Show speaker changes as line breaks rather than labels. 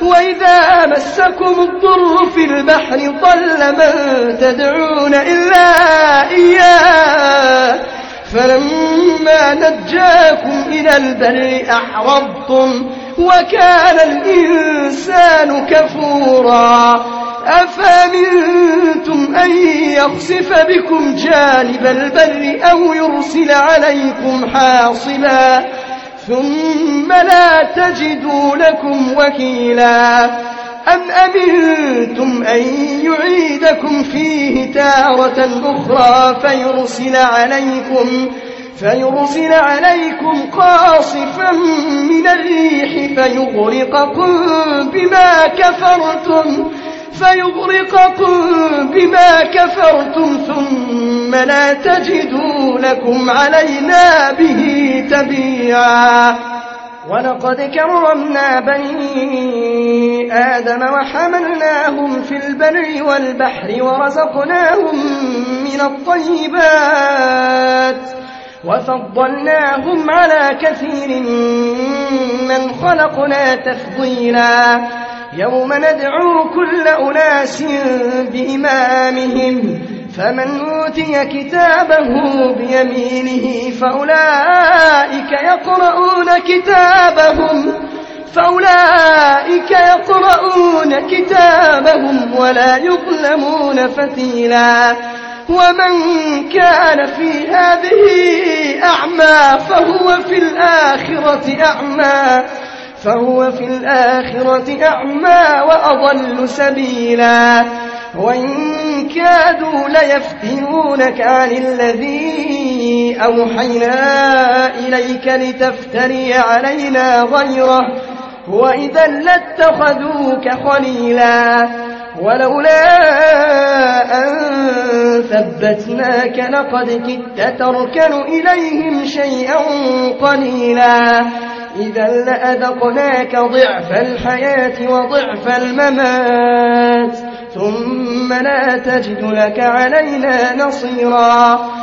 وإذا مسكم الضر في البحر ضل من تدعون إلا إياه فلما نجاكم إلى البر أعرضتم وكان الإنسان كفورا أفأمنتم أن يخسف بكم جانب البر أو يرسل عليكم حاصبا ثم لا تجدوا لكم وكيلا أم أمنتم أن يعيدكم فيه تارة أخرى فيرسل عليكم قاصفا من الريح فيغرقكم بما كفرتم ثم لا تجدوا لكم علينا به تبيعا ولقد كرمنا بني آدم وحملناهم في البر والبحر ورزقناهم من الطيبات وفضلناهم على كثير من خلقنا تفضيلا يوم ندعو كل أناس بإمامهم فمن أوتي كتابه بيمينه فأولئك يقرؤون كتابهم ولا يظلمون فتيلا ومن كان في هذه أعمى فهو في الآخرة أعمى وأضل سبيلا وإن كادوا ليفتنونك عن الذي أوحينا إليك لتفتري علينا غيره وإذا لاتخذوك خليلا ولولا أن ثبتناك لقد كدت تركن إليهم شيئا قليلا إذا لأذقناك ضعف الحياة وضعف الممات ثم لا تجد لك علينا نصيرا